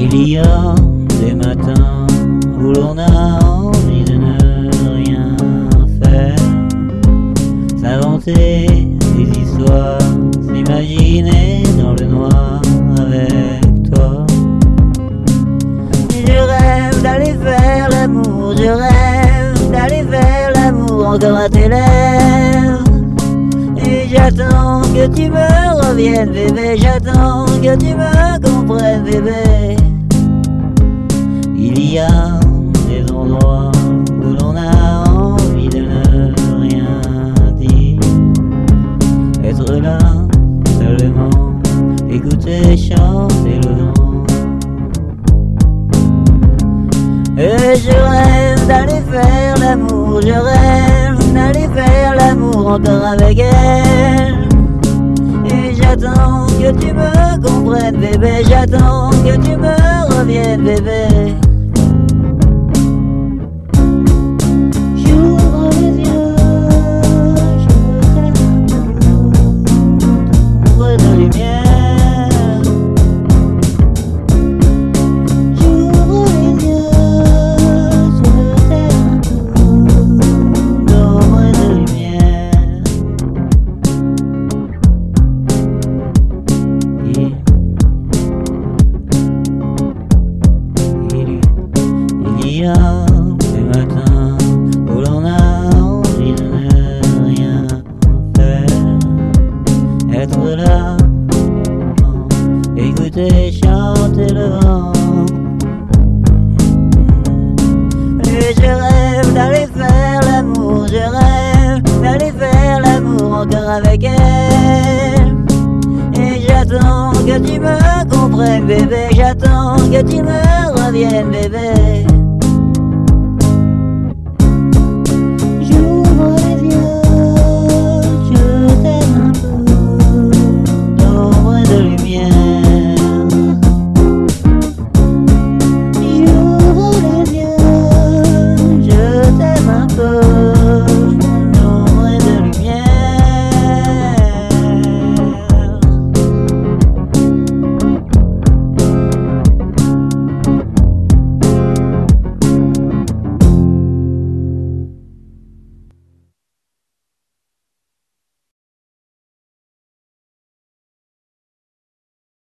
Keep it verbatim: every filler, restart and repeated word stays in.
Il y a des matins où l'on a envie de ne rien faire, s'inventer des histoires, s'imaginer dans le noir avec toi. Je rêve d'aller faire l'amour, je rêve d'aller faire l'amour encore à tes lèvres. Et j'attends que tu me reviennes bébé, j'attends que tu me comprennes bébé. Il y a des endroits où l'on a envie de ne rien dire, être là seulement, écouter chanter le vent. Et je rêve d'aller faire l'amour, je rêve d'aller faire l'amour encore avec elle. Et j'attends que tu me comprennes bébé, j'attends que tu me reviennes bébé. J'ouvre les yeux, je t'aime, ombre de lumière. J'ouvre les yeux, je t'aime, ombre de lumière. Il, il, il y a des matins où l'on a envie de ne rien faire, être là, écouter chanter le vent. Et je rêve d'aller faire l'amour, je rêve d'aller faire l'amour encore avec elle. Et j'attends que tu me comprennes bébé, j'attends que tu me reviennes bébé.